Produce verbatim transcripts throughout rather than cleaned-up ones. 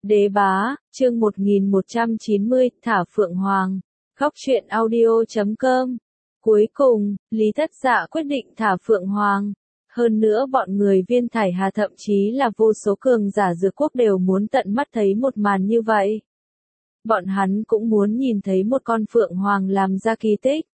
Đế bá, chương một nghìn một trăm chín mươi, Thả Phượng Hoàng. Góc truyện audio chấm com. Cuối cùng, Lý Thất Dạ quyết định thả Phượng Hoàng. Hơn nữa bọn người Viên Thải Hà thậm chí là vô số cường giả Dược Quốc đều muốn tận mắt thấy một màn như vậy. Bọn hắn cũng muốn nhìn thấy một con Phượng Hoàng làm ra kỳ tích.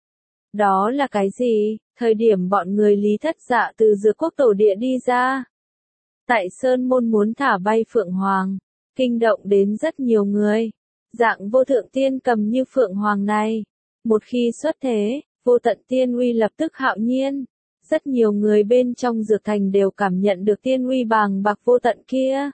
Đó là cái gì? Thời điểm bọn người Lý Thất Dạ từ Dược Quốc tổ địa đi ra, tại Sơn Môn muốn thả bay Phượng Hoàng, kinh động đến rất nhiều người. Dạng vô thượng tiên cầm như Phượng Hoàng này, một khi xuất thế, vô tận tiên uy lập tức hạo nhiên. Rất nhiều người bên trong Dược Thành đều cảm nhận được tiên uy bàng bạc vô tận kia.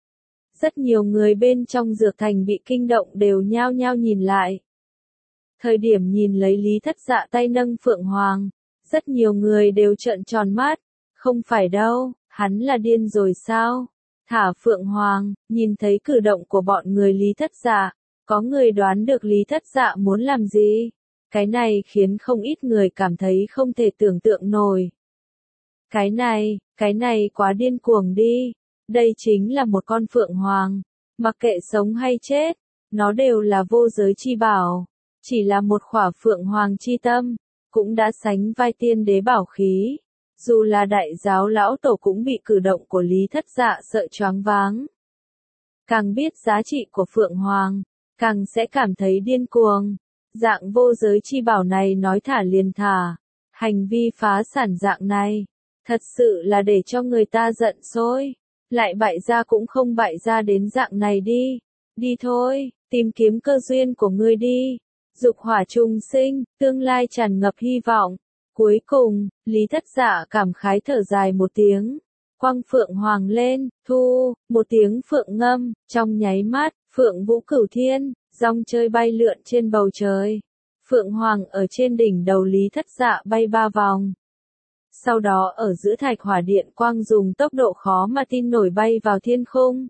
Rất nhiều người bên trong Dược Thành bị kinh động đều nhao nhao nhìn lại. Thời điểm nhìn lấy Lý Thất Dạ tay nâng Phượng Hoàng, rất nhiều người đều trợn tròn mắt. Không phải đâu, hắn là điên rồi sao? Thả Phượng Hoàng. Nhìn thấy cử động của bọn người Lý Thất Dạ, có người đoán được Lý Thất Dạ muốn làm gì. Cái này khiến không ít người cảm thấy không thể tưởng tượng nổi. Cái này, cái này quá điên cuồng đi. Đây chính là một con Phượng Hoàng. Mặc kệ sống hay chết, nó đều là vô giới chi bảo. Chỉ là một khỏa Phượng Hoàng chi tâm, cũng đã sánh vai tiên đế bảo khí. Dù là đại giáo lão tổ cũng bị cử động của Lý Thất Dạ sợ choáng váng. Càng biết giá trị của Phượng Hoàng, càng sẽ cảm thấy điên cuồng. Dạng vô giới chi bảo này nói thả liền thả. Hành vi phá sản dạng này, thật sự là để cho người ta giận sôi. Lại bại gia cũng không bại gia đến dạng này đi. Đi thôi, tìm kiếm cơ duyên của ngươi đi. Dục hỏa trùng sinh, tương lai tràn ngập hy vọng. Cuối cùng, Lý Thất Dạ cảm khái thở dài một tiếng. Quang Phượng Hoàng lên, thu, một tiếng phượng ngâm, trong nháy mắt, Phượng Vũ Cửu Thiên, rong chơi bay lượn trên bầu trời. Phượng Hoàng ở trên đỉnh đầu Lý Thất Dạ bay ba vòng. Sau đó ở giữa thạch hỏa điện quang dùng tốc độ khó mà tin nổi bay vào thiên khung.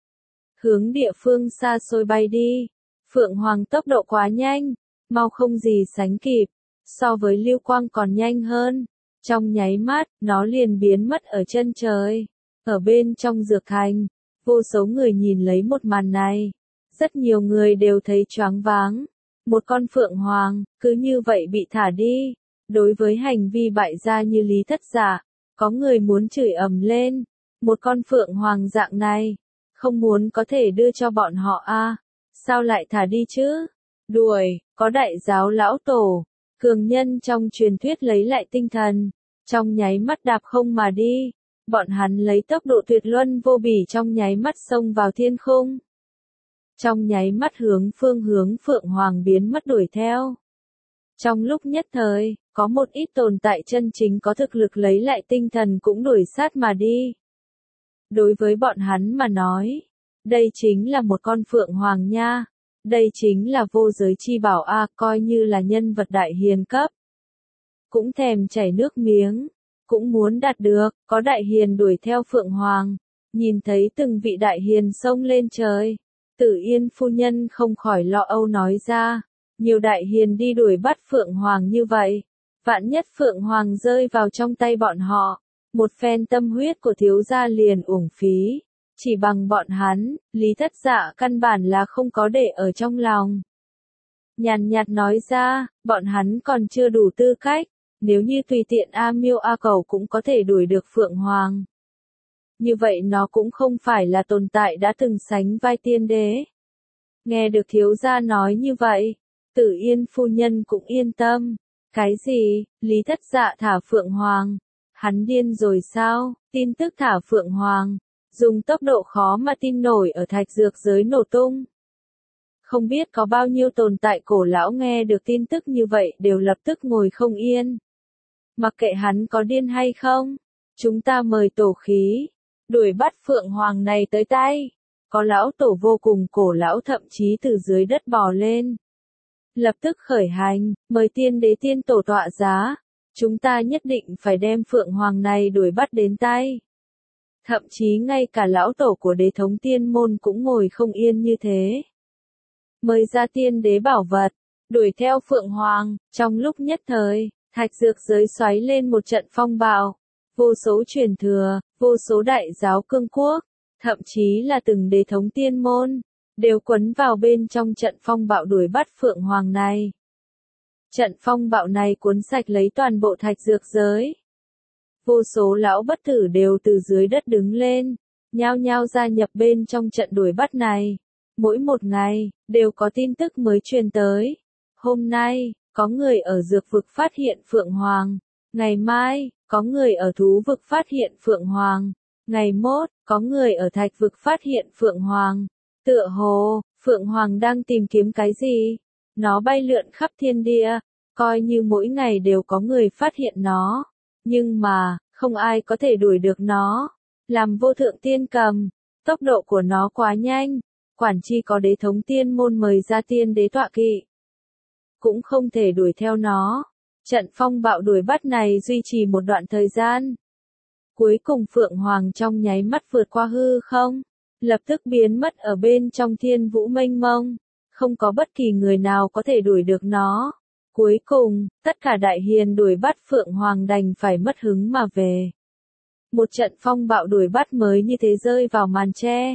Hướng địa phương xa xôi bay đi. Phượng Hoàng tốc độ quá nhanh, mau không gì sánh kịp. So với lưu quang còn nhanh hơn. Trong nháy mắt, nó liền biến mất ở chân trời. Ở bên trong Dược Thành, vô số người nhìn lấy một màn này. Rất nhiều người đều thấy choáng váng. Một con Phượng Hoàng, cứ như vậy bị thả đi. Đối với hành vi bại gia như Lý Thất Dạ, có người muốn chửi ầm lên. Một con Phượng Hoàng dạng này, không muốn có thể đưa cho bọn họ a à? Sao lại thả đi chứ? Đuổi, có đại giáo lão tổ, cường nhân trong truyền thuyết lấy lại tinh thần. Trong nháy mắt đạp không mà đi. Bọn hắn lấy tốc độ tuyệt luân vô bỉ trong nháy mắt xông vào thiên khung. Trong nháy mắt hướng phương hướng Phượng Hoàng biến mất đuổi theo. Trong lúc nhất thời, có một ít tồn tại chân chính có thực lực lấy lại tinh thần cũng đuổi sát mà đi. Đối với bọn hắn mà nói, đây chính là một con Phượng Hoàng nha. Đây chính là vô giới chi bảo a, coi như là nhân vật đại hiền cấp. Cũng thèm chảy nước miếng, cũng muốn đạt được, có đại hiền đuổi theo Phượng Hoàng. Nhìn thấy từng vị đại hiền xông lên trời. Tử Yên phu nhân không khỏi lo âu nói ra. Nhiều đại hiền đi đuổi bắt Phượng Hoàng như vậy. Vạn nhất Phượng Hoàng rơi vào trong tay bọn họ. Một phen tâm huyết của thiếu gia liền uổng phí. Chỉ bằng bọn hắn, Lý Thất Dạ căn bản là không có để ở trong lòng. Nhàn nhạt nói ra, bọn hắn còn chưa đủ tư cách. Nếu như tùy tiện A Miêu A Cầu cũng có thể đuổi được Phượng Hoàng. Như vậy nó cũng không phải là tồn tại đã từng sánh vai tiên đế. Nghe được thiếu gia nói như vậy, Tử Yên phu nhân cũng yên tâm. Cái gì? Lý Thất Dạ thả Phượng Hoàng? Hắn điên rồi sao? Tin tức thả Phượng Hoàng, dùng tốc độ khó mà tin nổi ở thạch dược giới nổ tung. Không biết có bao nhiêu tồn tại cổ lão nghe được tin tức như vậy đều lập tức ngồi không yên. Mặc kệ hắn có điên hay không, chúng ta mời tổ khí, đuổi bắt Phượng Hoàng này tới tay. Có lão tổ vô cùng cổ lão thậm chí từ dưới đất bò lên. Lập tức khởi hành, mời tiên đế tiên tổ tọa giá. Chúng ta nhất định phải đem Phượng Hoàng này đuổi bắt đến tay. Thậm chí ngay cả lão tổ của đế thống tiên môn cũng ngồi không yên như thế. Mời ra tiên đế bảo vật, đuổi theo Phượng Hoàng. Trong lúc nhất thời, thạch dược giới xoáy lên một trận phong bạo. Vô số truyền thừa, vô số đại giáo cương quốc, thậm chí là từng đế thống tiên môn, đều quấn vào bên trong trận phong bạo đuổi bắt Phượng Hoàng này. Trận phong bạo này cuốn sạch lấy toàn bộ thạch dược giới. Vô số lão bất tử đều từ dưới đất đứng lên, nhao nhao gia nhập bên trong trận đuổi bắt này. Mỗi một ngày, đều có tin tức mới truyền tới. Hôm nay, có người ở dược vực phát hiện Phượng Hoàng. Ngày mai, có người ở thú vực phát hiện Phượng Hoàng. Ngày mốt, có người ở thạch vực phát hiện Phượng Hoàng. Tựa hồ, Phượng Hoàng đang tìm kiếm cái gì? Nó bay lượn khắp thiên địa, coi như mỗi ngày đều có người phát hiện nó. Nhưng mà, không ai có thể đuổi được nó. Làm vô thượng tiên cầm, tốc độ của nó quá nhanh, quản chi có đế thống tiên môn mời ra tiên đế tọa kỵ, cũng không thể đuổi theo nó. Trận phong bạo đuổi bắt này duy trì một đoạn thời gian. Cuối cùng Phượng Hoàng trong nháy mắt vượt qua hư không, lập tức biến mất ở bên trong thiên vũ mênh mông, không có bất kỳ người nào có thể đuổi được nó. Cuối cùng, tất cả đại hiền đuổi bắt Phượng Hoàng đành phải mất hứng mà về. Một trận phong bạo đuổi bắt mới như thế rơi vào màn tre.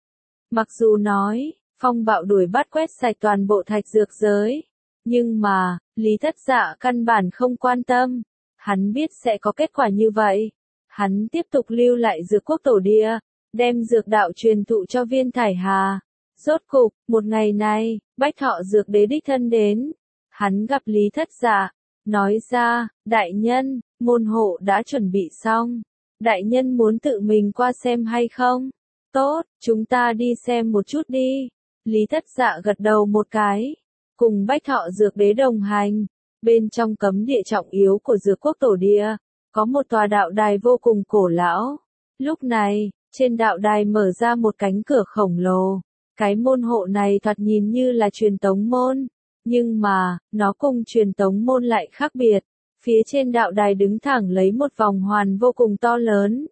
Mặc dù nói, phong bạo đuổi bắt quét sạch toàn bộ thạch dược giới, nhưng mà, Lý Thất Dạ căn bản không quan tâm. Hắn biết sẽ có kết quả như vậy. Hắn tiếp tục lưu lại dược quốc tổ địa, đem dược đạo truyền thụ cho Viên Thải Hà. Rốt cục, một ngày này, Bách Thọ Dược Đế đích thân đến. Hắn gặp Lý Thất Dạ, nói ra, đại nhân, môn hộ đã chuẩn bị xong. Đại nhân muốn tự mình qua xem hay không? Tốt, chúng ta đi xem một chút đi. Lý Thất Dạ gật đầu một cái, cùng Bách Thọ Dược Đế đồng hành. Bên trong cấm địa trọng yếu của Dược Quốc Tổ Địa, có một tòa đạo đài vô cùng cổ lão. Lúc này, trên đạo đài mở ra một cánh cửa khổng lồ. Cái môn hộ này thoạt nhìn như là truyền tống môn, nhưng mà, nó cùng truyền tống môn lại khác biệt. Phía trên đạo đài đứng thẳng lấy một vòng hoàn vô cùng to lớn.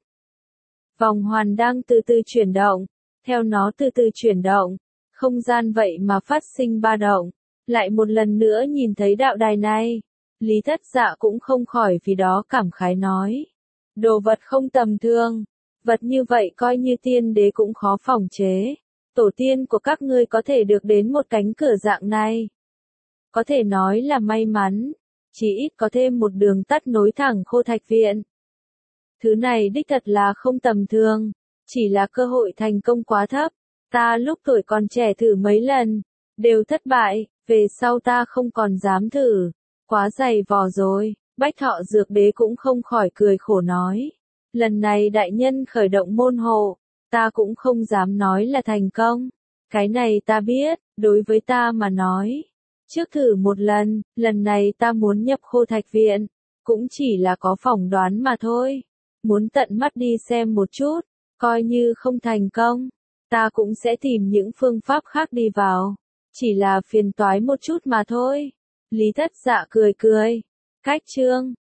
Vòng hoàn đang từ từ chuyển động, theo nó từ từ chuyển động, không gian vậy mà phát sinh ba động. Lại một lần nữa nhìn thấy đạo đài này, Lý Thất Dạ cũng không khỏi vì đó cảm khái nói. Đồ vật không tầm thường, vật như vậy coi như tiên đế cũng khó phòng chế. Tổ tiên của các ngươi có thể được đến một cánh cửa dạng này, có thể nói là may mắn, chỉ ít có thêm một đường tắt nối thẳng Khô Thạch Viện. Thứ này đích thật là không tầm thường, chỉ là cơ hội thành công quá thấp. Ta lúc tuổi còn trẻ thử mấy lần, đều thất bại, về sau ta không còn dám thử, quá dày vò rồi. Bách Thọ Dược Đế cũng không khỏi cười khổ nói. Lần này đại nhân khởi động môn hộ, ta cũng không dám nói là thành công. Cái này ta biết, đối với ta mà nói. Trước thử một lần, lần này ta muốn nhập Khô Thạch Viện, cũng chỉ là có phỏng đoán mà thôi. Muốn tận mắt đi xem một chút, coi như không thành công, ta cũng sẽ tìm những phương pháp khác đi vào. Chỉ là phiền toái một chút mà thôi. Lý Thất Dạ cười cười. Cách chương